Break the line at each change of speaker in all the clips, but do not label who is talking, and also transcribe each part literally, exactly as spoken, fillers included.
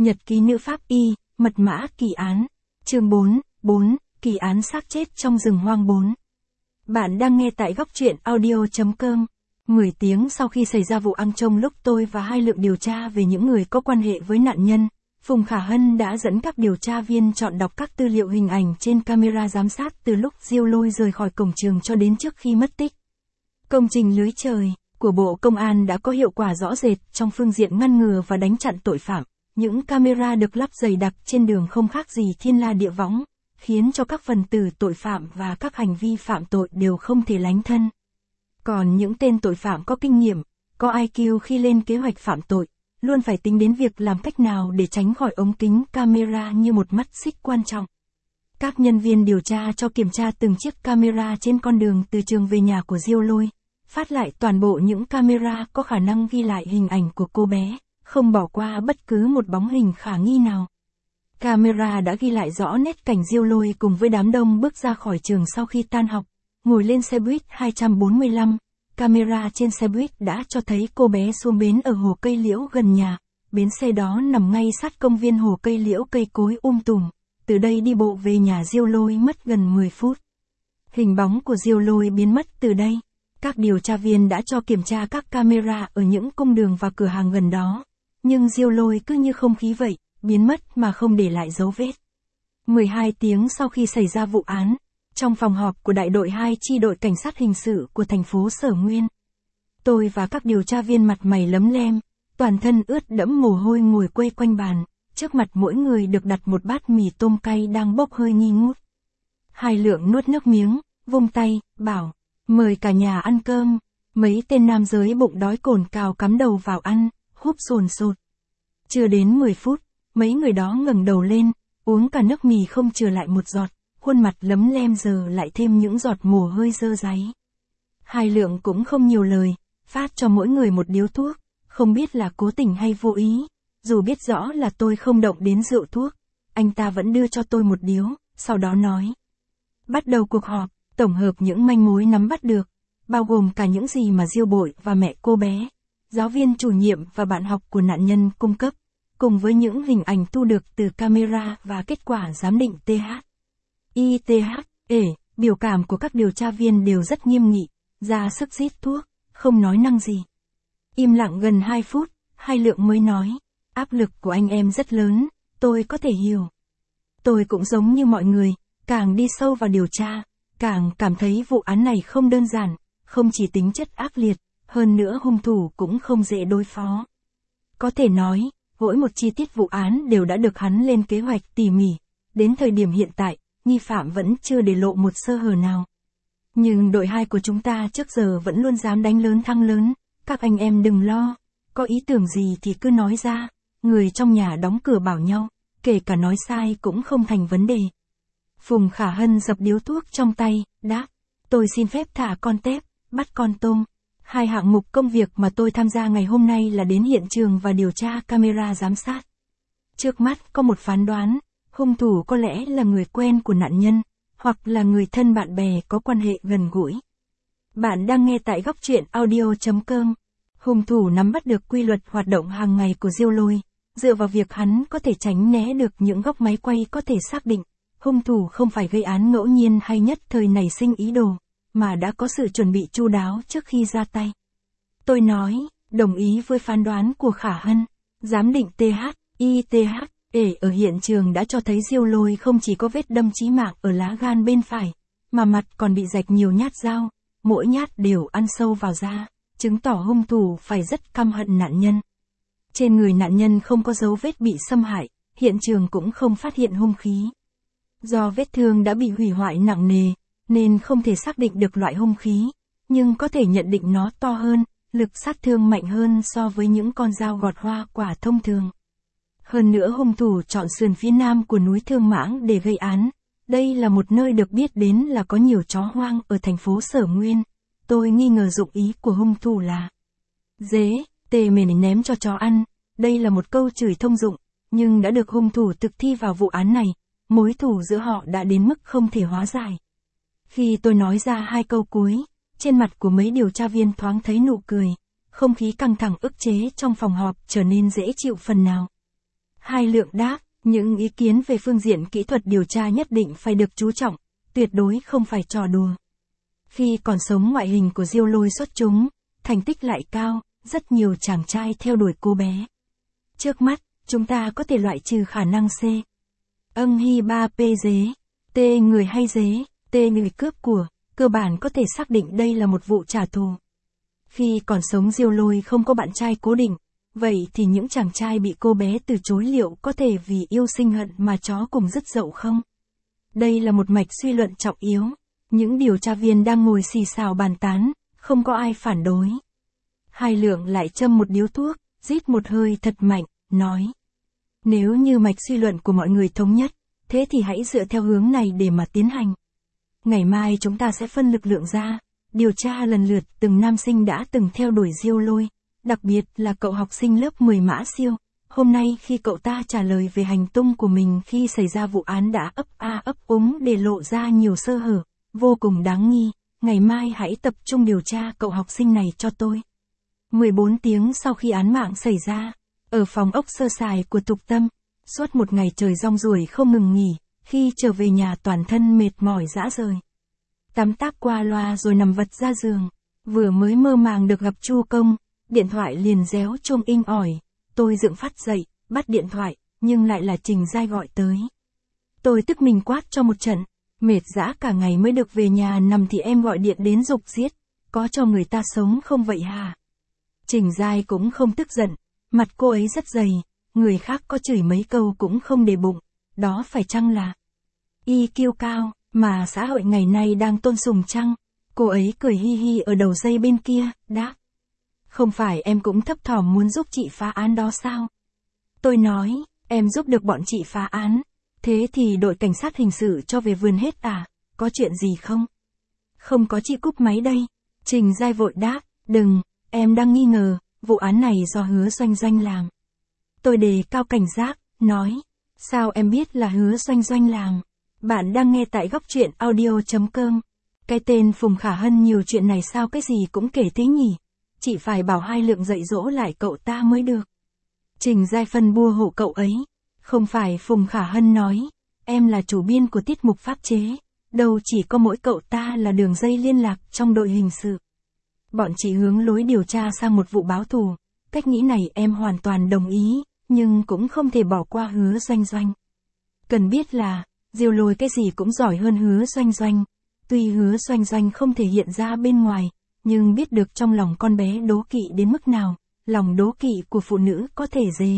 Nhật ký nữ pháp y, mật mã kỳ án. Chương bốn, bốn, kỳ án xác chết trong rừng hoang bốn. Bạn đang nghe tại góc truyện audio chấm com. mười tiếng sau khi xảy ra vụ ăn trong lúc tôi và hai lượng điều tra về những người có quan hệ với nạn nhân, Phùng Khả Hân đã dẫn các điều tra viên chọn đọc các tư liệu hình ảnh trên camera giám sát từ lúc Diêu Lôi rời khỏi cổng trường cho đến trước khi mất tích. Công trình lưới trời của Bộ Công an đã có hiệu quả rõ rệt trong phương diện ngăn ngừa và đánh chặn tội phạm. Những camera được lắp dày đặc trên đường không khác gì thiên la địa võng, khiến cho các phần tử tội phạm và các hành vi phạm tội đều không thể lánh thân. Còn những tên tội phạm có kinh nghiệm, có i kiu khi lên kế hoạch phạm tội, luôn phải tính đến việc làm cách nào để tránh khỏi ống kính camera như một mắt xích quan trọng. Các nhân viên điều tra cho kiểm tra từng chiếc camera trên con đường từ trường về nhà của Diêu Lôi, phát lại toàn bộ những camera có khả năng ghi lại hình ảnh của cô bé, không bỏ qua bất cứ một bóng hình khả nghi nào. Camera đã ghi lại rõ nét cảnh Diêu Lôi cùng với đám đông bước ra khỏi trường sau khi tan học, ngồi lên xe buýt hai bốn lăm. Camera trên xe buýt đã cho thấy cô bé xuống bến ở hồ cây liễu gần nhà. Bến xe đó nằm ngay sát công viên hồ cây liễu, cây cối um tùm. Từ đây đi bộ về nhà Diêu Lôi mất gần mười phút. Hình bóng của Diêu Lôi biến mất từ đây. Các điều tra viên đã cho kiểm tra các camera ở những cung đường và cửa hàng gần đó. Nhưng Diêu Lôi cứ như không khí vậy, biến mất mà không để lại dấu vết. mười hai tiếng sau khi xảy ra vụ án, trong phòng họp của đại đội hai chi đội cảnh sát hình sự của thành phố Sở Nguyên, tôi và các điều tra viên mặt mày lấm lem, toàn thân ướt đẫm mồ hôi ngồi quây quanh bàn, trước mặt mỗi người được đặt một bát mì tôm cay đang bốc hơi nghi ngút. Hai lượng nuốt nước miếng, vung tay, bảo, mời cả nhà ăn cơm. Mấy tên nam giới bụng đói cồn cào cắm đầu vào ăn, húp sồn sột. Chưa đến mười phút, mấy người đó ngẩng đầu lên, uống cả nước mì không chừa lại một giọt, khuôn mặt lấm lem giờ lại thêm những giọt mồ hôi dơ dáy. Hai lượng cũng không nhiều lời, phát cho mỗi người một điếu thuốc, không biết là cố tình hay vô ý, dù biết rõ là tôi không động đến rượu thuốc, anh ta vẫn đưa cho tôi một điếu, sau đó nói. Bắt đầu cuộc họp, tổng hợp những manh mối nắm bắt được, bao gồm cả những gì mà Diêu Bội và mẹ cô bé, giáo viên chủ nhiệm và bạn học của nạn nhân cung cấp, cùng với những hình ảnh thu được từ camera và kết quả giám định tê hát, i tê hát, ể, biểu cảm của các điều tra viên đều rất nghiêm nghị, ra sức rít thuốc, không nói năng gì. Im lặng gần hai phút, hai lượng mới nói, áp lực của anh em rất lớn, tôi có thể hiểu. Tôi cũng giống như mọi người, càng đi sâu vào điều tra, càng cảm thấy vụ án này không đơn giản, không chỉ tính chất ác liệt, hơn nữa hung thủ cũng không dễ đối phó. Có thể nói, mỗi một chi tiết vụ án đều đã được hắn lên kế hoạch tỉ mỉ, đến thời điểm hiện tại, nghi phạm vẫn chưa để lộ một sơ hở nào. Nhưng đội hai của chúng ta trước giờ vẫn luôn dám đánh lớn thăng lớn, các anh em đừng lo, có ý tưởng gì thì cứ nói ra, người trong nhà đóng cửa bảo nhau, kể cả nói sai cũng không thành vấn đề. Phùng Khả Hân dập điếu thuốc trong tay, đáp, tôi xin phép thả con tép, bắt con tôm. Hai hạng mục công việc mà tôi tham gia ngày hôm nay là đến hiện trường và điều tra camera giám sát. Trước mắt có một phán đoán, hung thủ có lẽ là người quen của nạn nhân, hoặc là người thân bạn bè có quan hệ gần gũi. Bạn đang nghe tại góc truyện audio chấm com. Hung thủ nắm bắt được quy luật hoạt động hàng ngày của Diêu Lôi, dựa vào việc hắn có thể tránh né được những góc máy quay có thể xác định, hung thủ không phải gây án ngẫu nhiên hay nhất thời nảy sinh ý đồ, mà đã có sự chuẩn bị chu đáo trước khi ra tay. Tôi nói, đồng ý với phán đoán của Khả Hân, giám định tê hát, i tê hát, ể ở hiện trường đã cho thấy Diêu Lôi không chỉ có vết đâm chí mạng ở lá gan bên phải, mà mặt còn bị rạch nhiều nhát dao, mỗi nhát đều ăn sâu vào da, chứng tỏ hung thủ phải rất căm hận nạn nhân. Trên người nạn nhân không có dấu vết bị xâm hại, hiện trường cũng không phát hiện hung khí. Do vết thương đã bị hủy hoại nặng nề, nên không thể xác định được loại hung khí, nhưng có thể nhận định nó to hơn, lực sát thương mạnh hơn so với những con dao gọt hoa quả thông thường. Hơn nữa hung thủ chọn sườn phía nam của núi Thương Mãng để gây án. Đây là một nơi được biết đến là có nhiều chó hoang ở thành phố Sở Nguyên. Tôi nghi ngờ dụng ý của hung thủ là dế, tê mền ném cho chó ăn. Đây là một câu chửi thông dụng, nhưng đã được hung thủ thực thi vào vụ án này. Mối thù giữa họ đã đến mức không thể hóa giải. Khi tôi nói ra hai câu cuối, trên mặt của mấy điều tra viên thoáng thấy nụ cười. Không khí căng thẳng ức chế trong phòng họp trở nên dễ chịu phần nào. Hai Lượng đáp, những ý kiến về phương diện kỹ thuật điều tra nhất định phải được chú trọng, tuyệt đối không phải trò đùa. Khi còn sống ngoại hình của Diêu Lôi xuất chúng, thành tích lại cao, rất nhiều chàng trai theo đuổi cô bé. Trước mắt, chúng ta có thể loại trừ khả năng C. Âng Hy ba P dế, T người hay dế, T người cướp của, cơ bản có thể xác định đây là một vụ trả thù. Khi còn sống Diêu Lôi không có bạn trai cố định, vậy thì những chàng trai bị cô bé từ chối liệu có thể vì yêu sinh hận mà chó cùng dứt dậu không? Đây là một mạch suy luận trọng yếu. Những điều tra viên đang ngồi xì xào bàn tán, không có ai phản đối. Hai Lượng lại châm một điếu thuốc, rít một hơi thật mạnh, nói. Nếu như mạch suy luận của mọi người thống nhất, thế thì hãy dựa theo hướng này để mà tiến hành. Ngày mai chúng ta sẽ phân lực lượng ra, điều tra lần lượt từng nam sinh đã từng theo đuổi Diêu Lôi, đặc biệt là cậu học sinh lớp mười Mã Siêu. Hôm nay khi cậu ta trả lời về hành tung của mình khi xảy ra vụ án đã ấp a ấp úng để lộ ra nhiều sơ hở, vô cùng đáng nghi, ngày mai hãy tập trung điều tra cậu học sinh này cho tôi. mười bốn tiếng sau khi án mạng xảy ra, ở phòng ốc sơ sài của Thục Tâm, suốt một ngày trời rong ruổi không ngừng nghỉ, khi trở về nhà toàn thân mệt mỏi rã rời. Tắm táp qua loa rồi nằm vật ra giường, vừa mới mơ màng được gặp Chu Công, điện thoại liền réo chuông inh ỏi, tôi dựng phát dậy, bắt điện thoại, nhưng lại là Trình Giai gọi tới. Tôi tức mình quát cho một trận, mệt dã cả ngày mới được về nhà nằm thì em gọi điện đến giục giết, có cho người ta sống không vậy hả? Trình Giai cũng không tức giận, mặt cô ấy rất dày, người khác có chửi mấy câu cũng không để bụng, đó phải chăng là i kiu cao, mà xã hội ngày nay đang tôn sùng chăng? Cô ấy cười hi hi ở đầu dây bên kia, đáp. Không phải em cũng thấp thỏm muốn giúp chị phá án đó sao? Tôi nói, em giúp được bọn chị phá án, thế thì đội cảnh sát hình sự cho về vườn hết à, có chuyện gì không? Không có, chị cúp máy đây. Trình Giai vội đáp, đừng, em đang nghi ngờ, vụ án này do Hứa Doanh Doanh làm. Tôi đề cao cảnh giác, nói, sao em biết là Hứa Doanh Doanh làm? Bạn đang nghe tại góc truyện audio chấm com. Cái tên Phùng Khả Hân nhiều chuyện này sao cái gì cũng kể thế nhỉ? Chị phải bảo Hai Lượng dạy dỗ lại cậu ta mới được. Trình Giai phân bua hộ cậu ấy. Không phải, Phùng Khả Hân nói, em là chủ biên của tiết mục pháp chế, đâu chỉ có mỗi cậu ta là đường dây liên lạc trong đội hình sự. Bọn chị hướng lối điều tra sang một vụ báo thù, cách nghĩ này em hoàn toàn đồng ý, nhưng cũng không thể bỏ qua Hứa Doanh Doanh. Cần biết là, Diêu Lôi cái gì cũng giỏi hơn Hứa Doanh Doanh, tuy Hứa Doanh Doanh không thể hiện ra bên ngoài, nhưng biết được trong lòng con bé đố kỵ đến mức nào, lòng đố kỵ của phụ nữ có thể dế.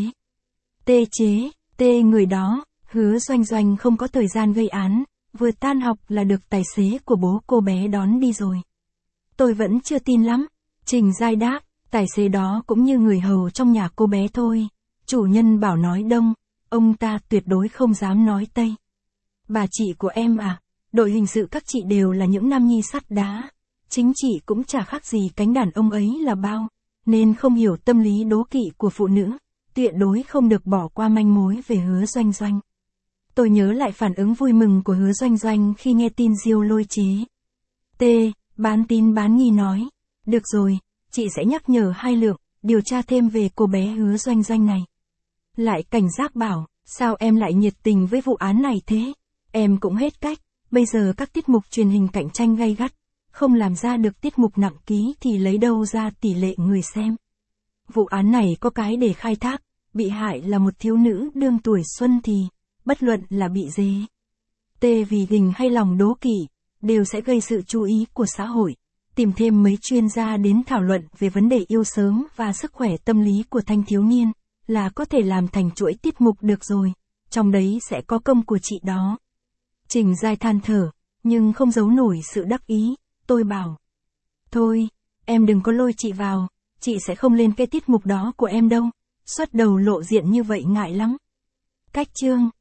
Tê chế, tê người đó, Hứa Doanh Doanh không có thời gian gây án, vừa tan học là được tài xế của bố cô bé đón đi rồi. Tôi vẫn chưa tin lắm. Trình Giai đáp, tài xế đó cũng như người hầu trong nhà cô bé thôi. Chủ nhân bảo nói đông, ông ta tuyệt đối không dám nói tây. Bà chị của em à, đội hình sự các chị đều là những nam nhi sắt đá. Chính chị cũng chả khác gì cánh đàn ông ấy là bao, nên không hiểu tâm lý đố kỵ của phụ nữ, tuyệt đối không được bỏ qua manh mối về Hứa Doanh Doanh. Tôi nhớ lại phản ứng vui mừng của Hứa Doanh Doanh khi nghe tin Diêu Lôi chế. T. Bán tín bán nghi nói, được rồi, chị sẽ nhắc nhở Hai Lượng, điều tra thêm về cô bé Hứa Doanh Doanh này. Lại cảnh giác bảo, sao em lại nhiệt tình với vụ án này thế? Em cũng hết cách, bây giờ các tiết mục truyền hình cạnh tranh gay gắt, không làm ra được tiết mục nặng ký thì lấy đâu ra tỷ lệ người xem. Vụ án này có cái để khai thác, bị hại là một thiếu nữ đương tuổi xuân thì, bất luận là bị dế, tê vì gình hay lòng đố kỵ, đều sẽ gây sự chú ý của xã hội. Tìm thêm mấy chuyên gia đến thảo luận về vấn đề yêu sớm và sức khỏe tâm lý của thanh thiếu niên, là có thể làm thành chuỗi tiết mục được rồi, trong đấy sẽ có công của chị đó. Trình Giai than thở, nhưng không giấu nổi sự đắc ý, tôi bảo. Thôi, em đừng có lôi chị vào, chị sẽ không lên cái tiết mục đó của em đâu, xuất đầu lộ diện như vậy ngại lắm. Cách chương.